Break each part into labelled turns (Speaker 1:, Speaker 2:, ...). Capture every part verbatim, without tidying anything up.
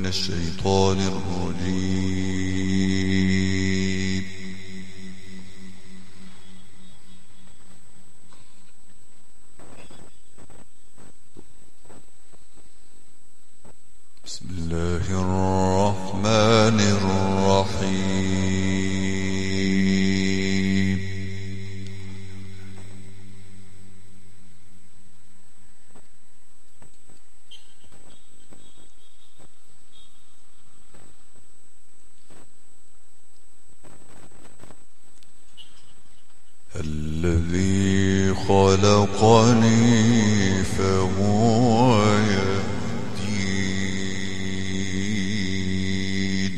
Speaker 1: من الشيطان الرجيم. بسم الله الرحمن الرحيم. الذي خلقني فهو يهدين،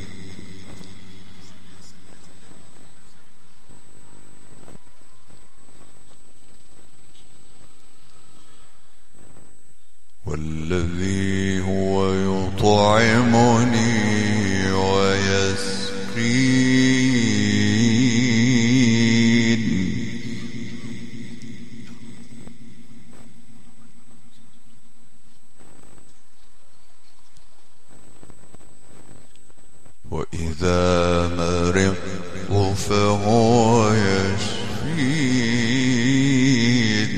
Speaker 1: والذي هو يطعمني ويسقين، وإذا مرضت فهو يشفين،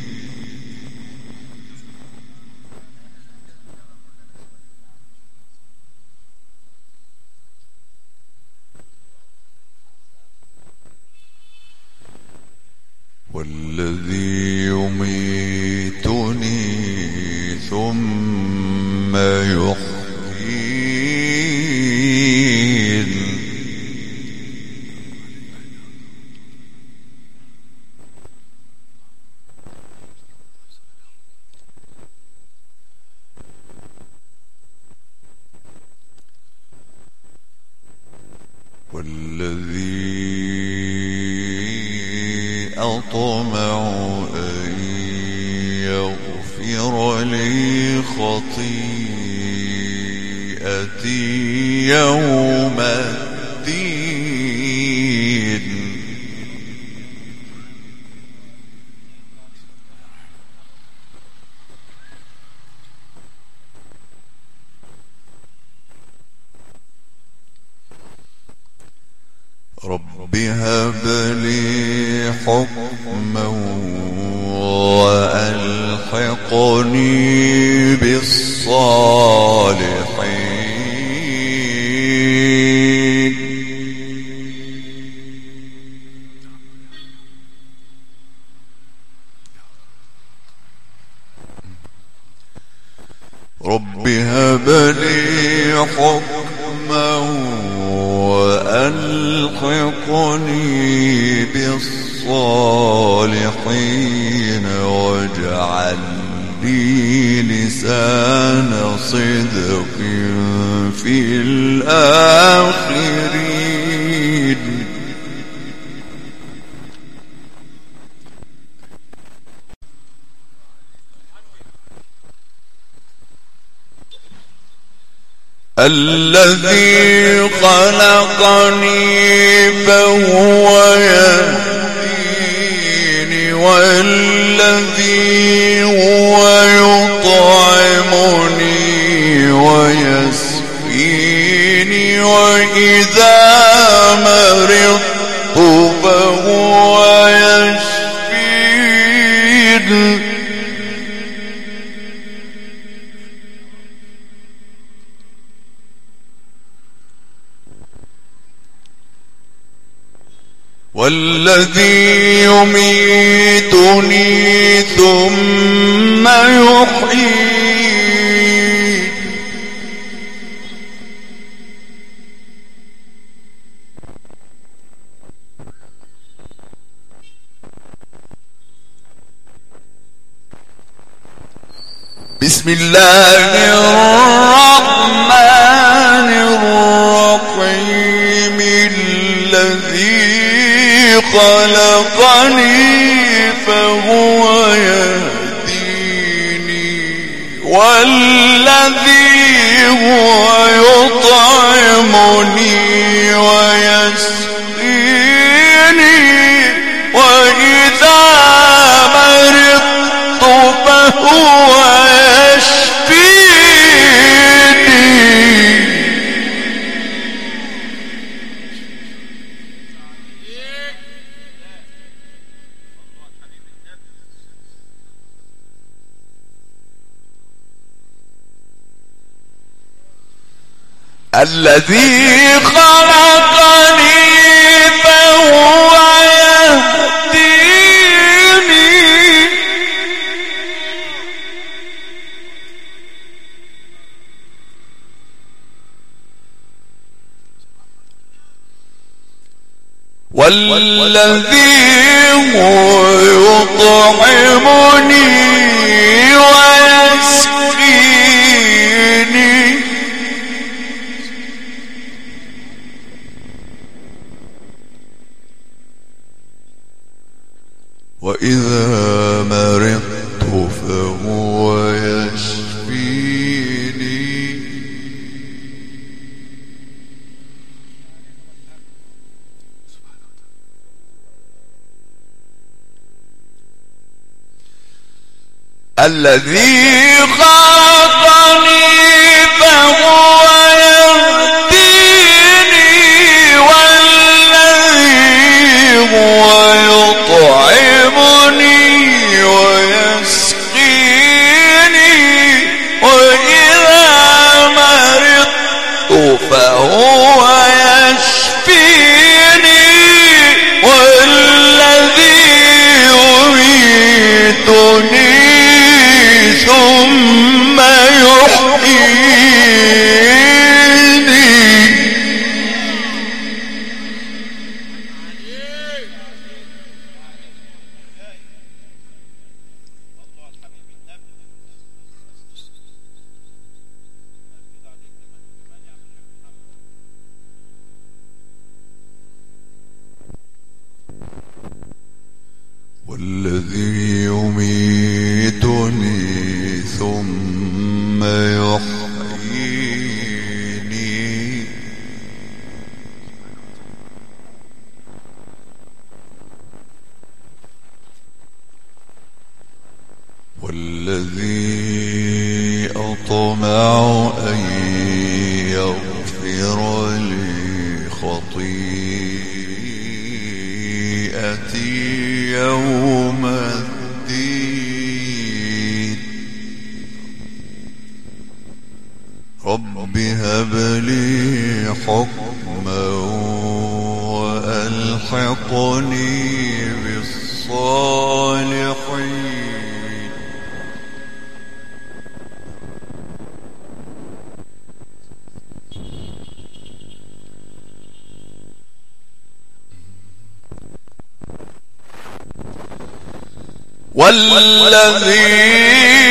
Speaker 1: والذي يميتني ثم يحيين، والذي أطمع أن يغفر لي خطيئتي يوم الدين، رب هب لي حكما وألحقني بالصالحين، رب هب لي حكما وألحقني بالصالحين، واجعل لي لسان صدق في الآخرين. الذي خلقني فهو يهديني، والذي هو يطعمني ويسقيني، وإذا مرضت فهو يشفين، والذي يميتني ثم يحيين، بسم الله الرحمن الرحيم. الذي خلقني فهو يهديني، والذي هو يطعمني ويسقيني، وإذا مرضت فهو يشفيني. الذي خلقني فهو يهديني والذي هو يطعمني ويسقيني وإذا مرضت فهو يشفيني الذي خلقني فهو يهديني والذي هو يطعمني ويسقيني وإذا مرضت فهو يشفيني والذي يميتني ثم يحييني والذي يميتني ثم يحييني والذي أطمع أن يغفر لي خطيئتي يوم الدين رب هب لي حكما وألحقني بالصالحين والذي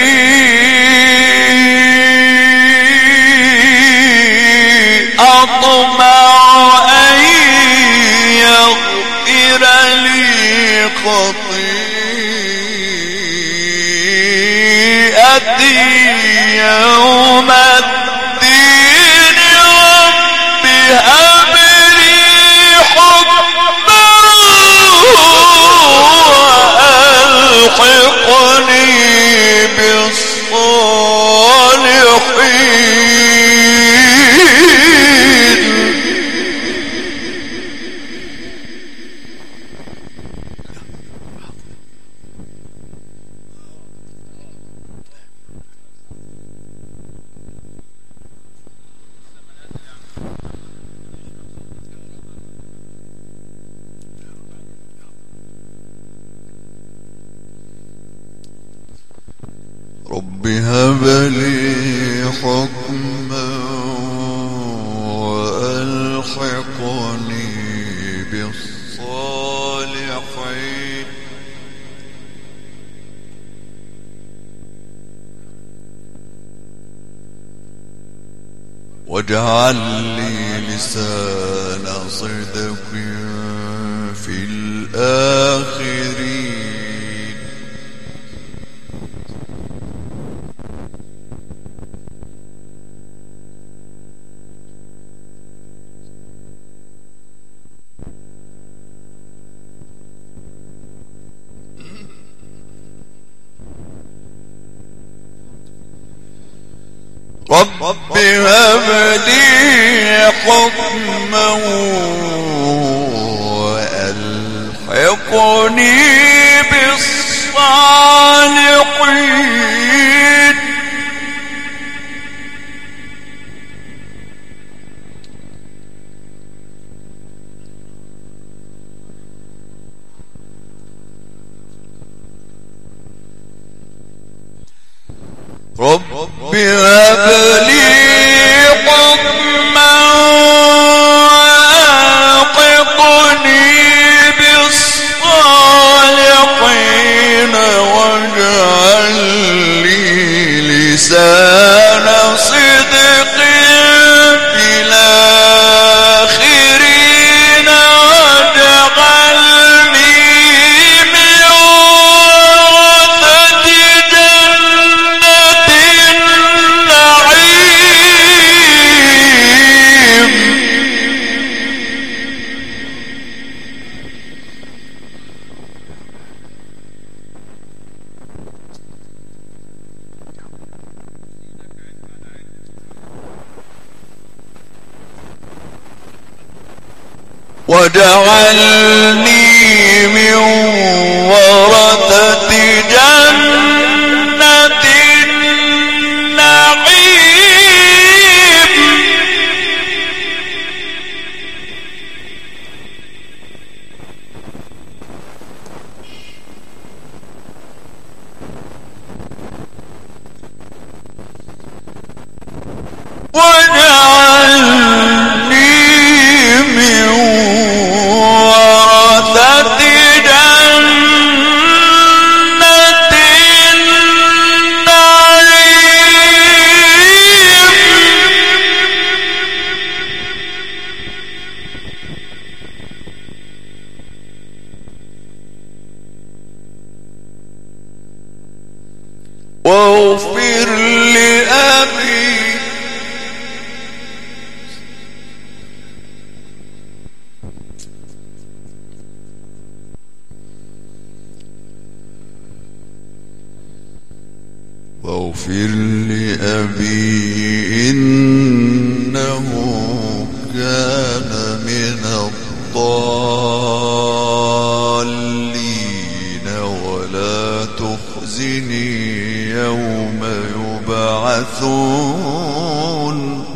Speaker 1: أطمع أن يغفر لي خطيئتي يوم الدين رب هب لي حكما وألحقني بالصالحين رب هب لي حكما وألحقني بالصالحين واجعل لي لسان صدق في الآخرين رب هب لي حكما وألحقني بالصالحين رب هب لي حكما وألحقني بالصالحين واجعل لي لسان صدق في الآخرين واجعلني من ورثة جنة النعيم. واجعلني من ورثة جنة النعيم. واجعلني من ورثة جنة النعيم. واغفر لأبي واغفر لأبي إنه كان من الضالين ولا تخزني يوم يبعثون.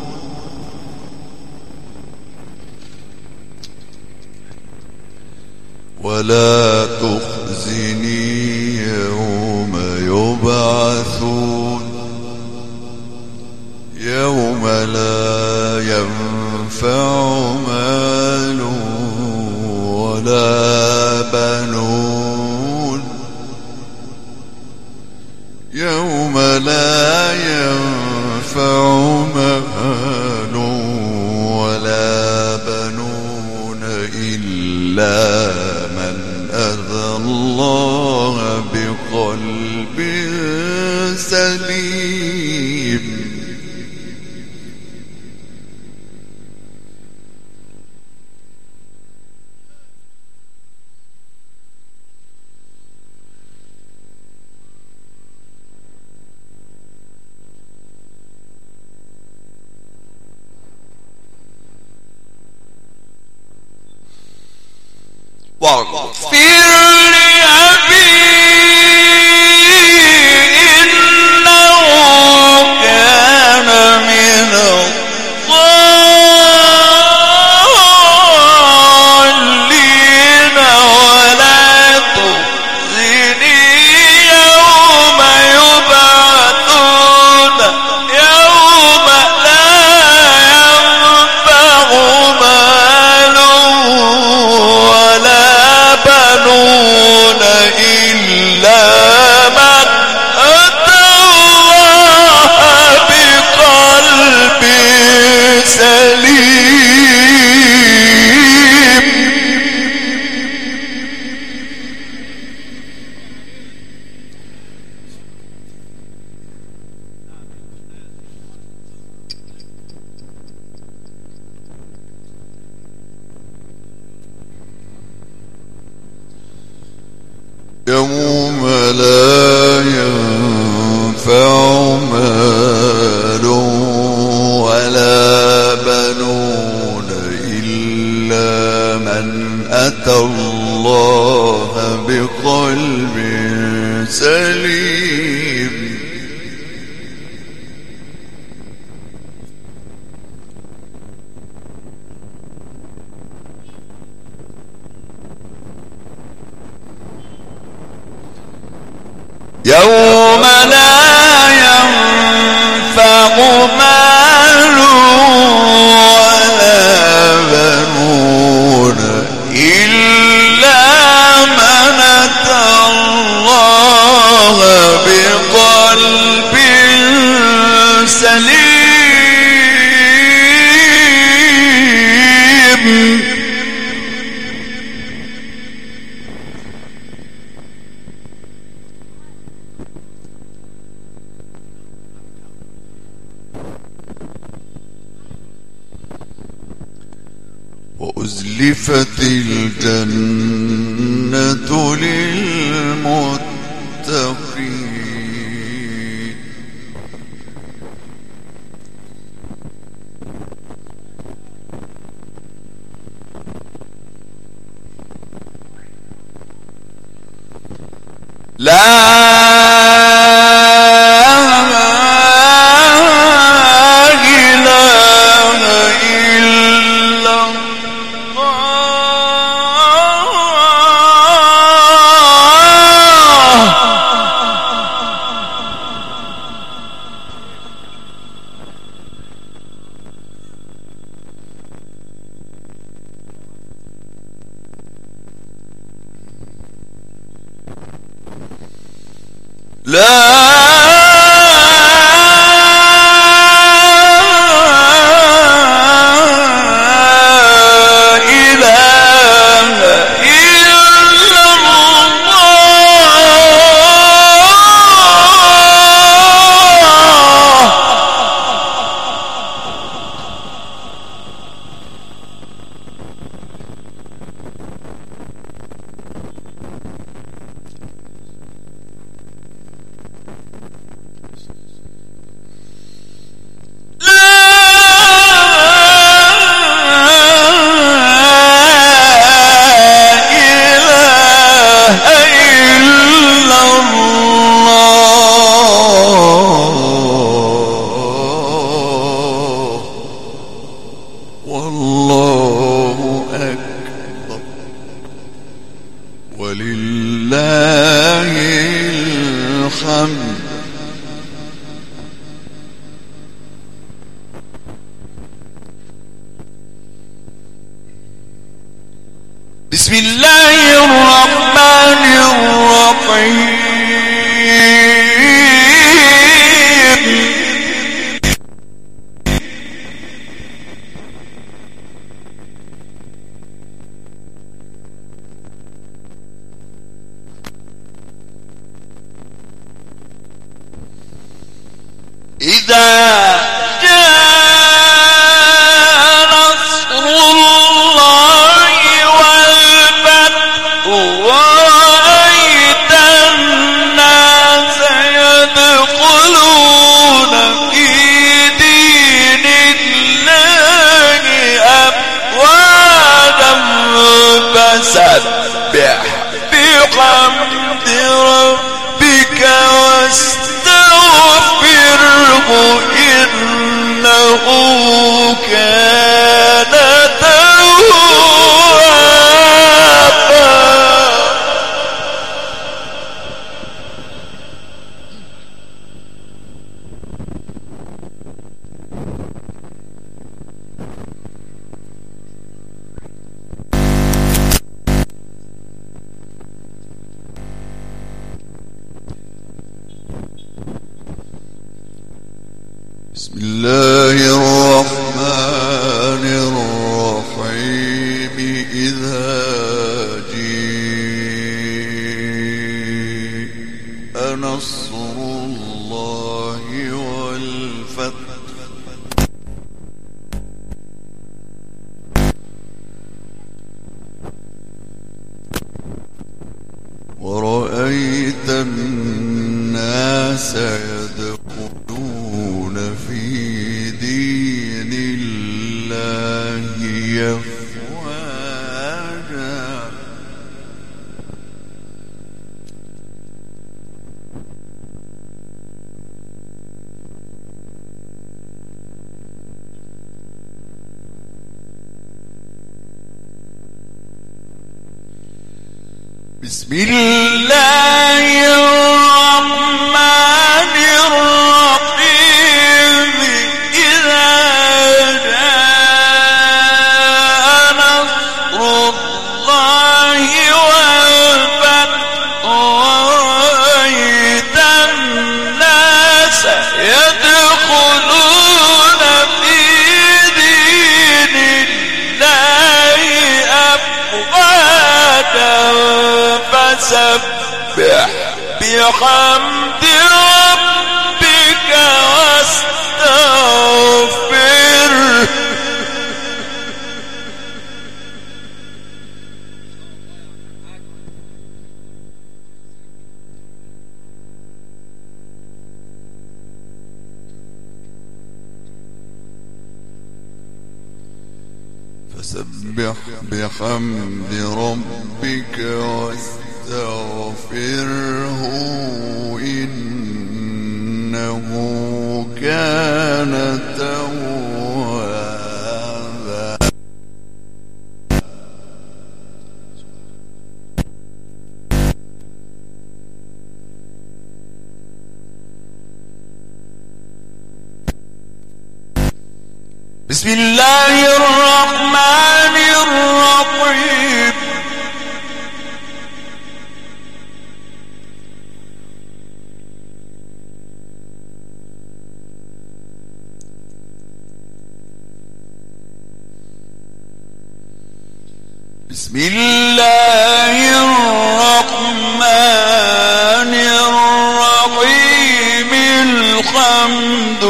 Speaker 1: ولا تخزني يوم يبعثون يوم لا ينفع مال ولا بنون يوم لا ينفع مال ولا بنون إلا من أتى الله بقلب سليم. واغفر لأبي إنه كان من الضالين ولا تخزني يوم يبعثون يوم لا ينفع مال ولا بنون إلا من أتى الله بقلب سليم. يوم لا ينفع مال ولا بنون إلا من أتى الله بقلب سليم. يوم لا ينفع الله بقلب سليم. وأزلفت الجنة للمتقين. لا بسم الله الرحمن الرحيم. إذا سبح بحمد ربك واستغفره إنه كان توابا. بسم الله الرحمن الرحيم. إذا جاء نصر الله والفتح ورأيت الناس يدخلون في دين الله أفواجا. بسم الله الرحمن الرحيم. إذا جاء نصر الله والفتح ورأيت بحمد ربك واستغفره فسبح بحمد ربك واستغفره إنه كان توابا. بسم الله الرحمن الرحيم. بسم الله الرحمن الرحيم. الحمد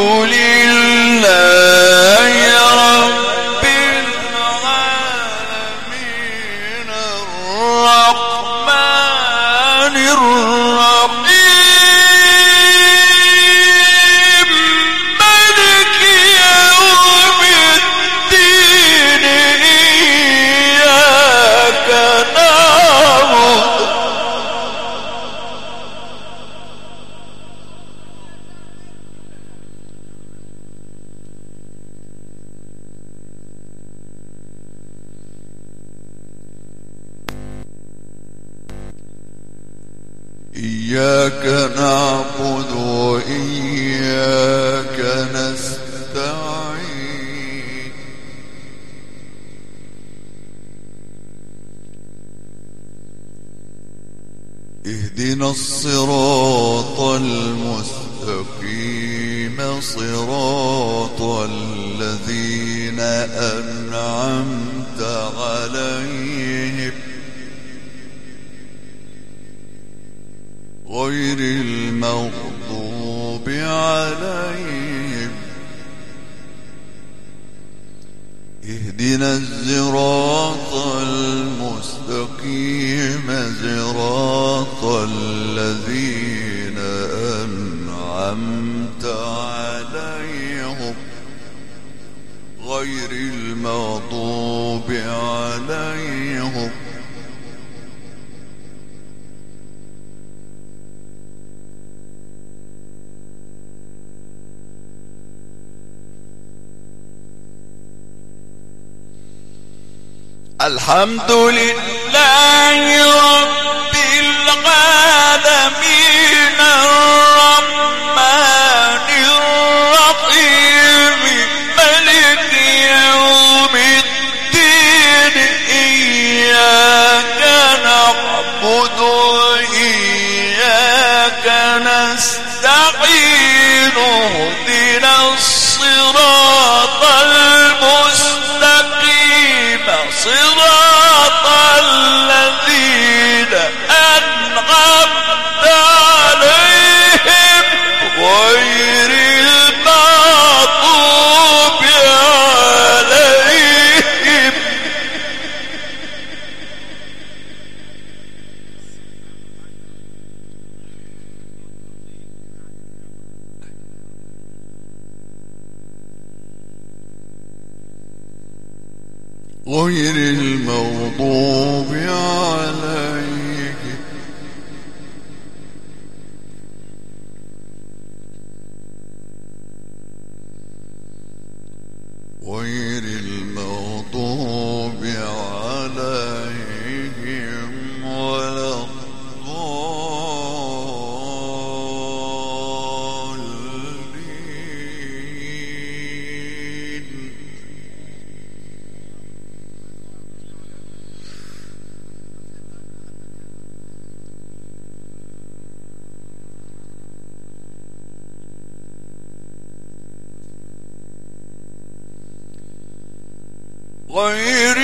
Speaker 1: لله رب العالمين الرحمن الرحيم مالك يوم الدين إياك نعبد إياك نعبد وإياك نستعين. اهدنا الصراط المستقيم صراط الذين أنعمت عليهم غير المغضوب عليهم. اهدنا الصراط المستقيم صراط الذين أنعمت عليهم غير المغضوب عليهم. الحمد لله رب العالمين الرحمن الرحيم مالك يوم الدين إياك نعبد وإياك نستعين. اهدنا الصراط المستقيم صراط الذين أنعمت عليهم غير المغضوب عليهم. غير المغضوب عليهم. غير المغضوب عليهم ولا الضالين. غير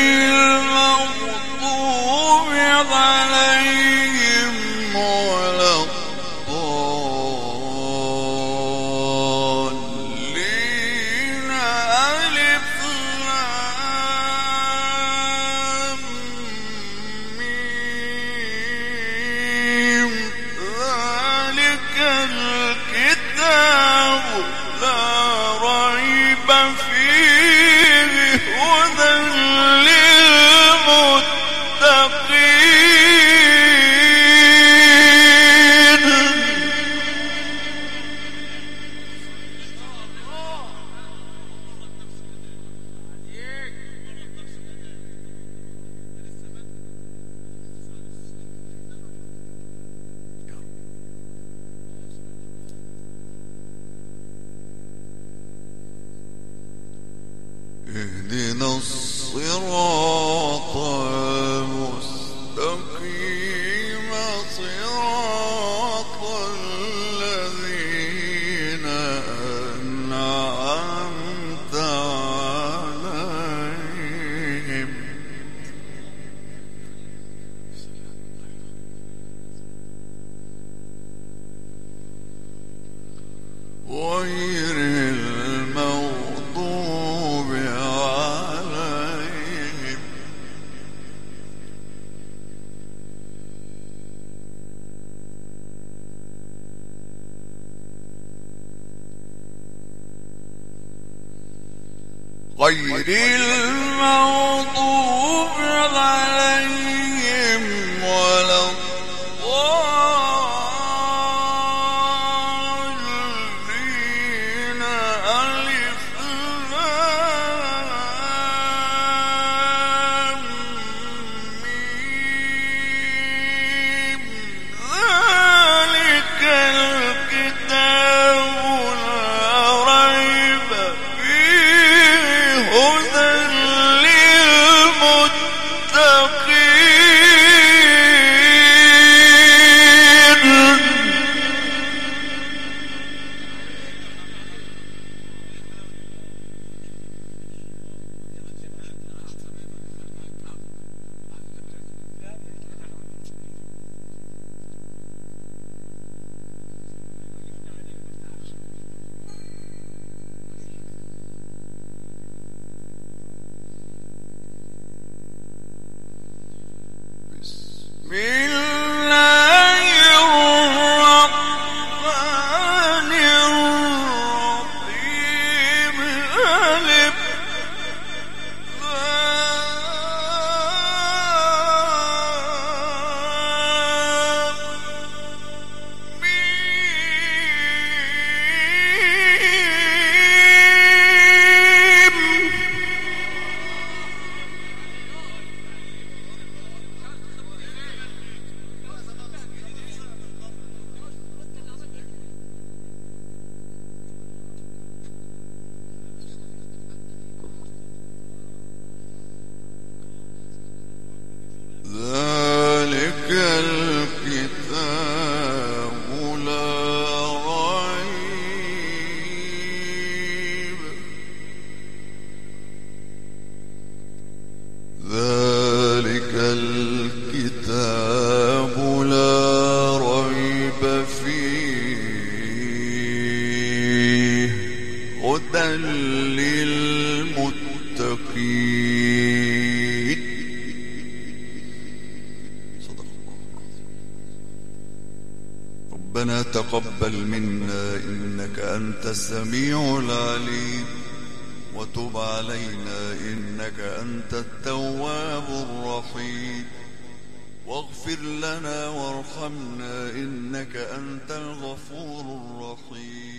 Speaker 1: المغضوب عليهم ولا الضالين. الكتاب لا ريب فيه هدى للمتقين. اهدنا الصراط المستقيم صراط الذين أنعمت عليهم غير المغضوب عليهم غير المغضوب عليهم ولا الضالين. ألف لام ميم ذلك الكتاب لا ريب فيه هدى بسم الله الرحمن الرحيم. ألف لام ميم ذلك الكتاب لا ريب ذلك الكتاب لا ريب فيه هدى للمتقين. صدق الله العظيم. ربنا تقبل منا إنك أنت السميع العليم وتب علينا إنك أنت التواب الرحيم واغفر لنا وارحمنا إنك أنت الغفور الرحيم.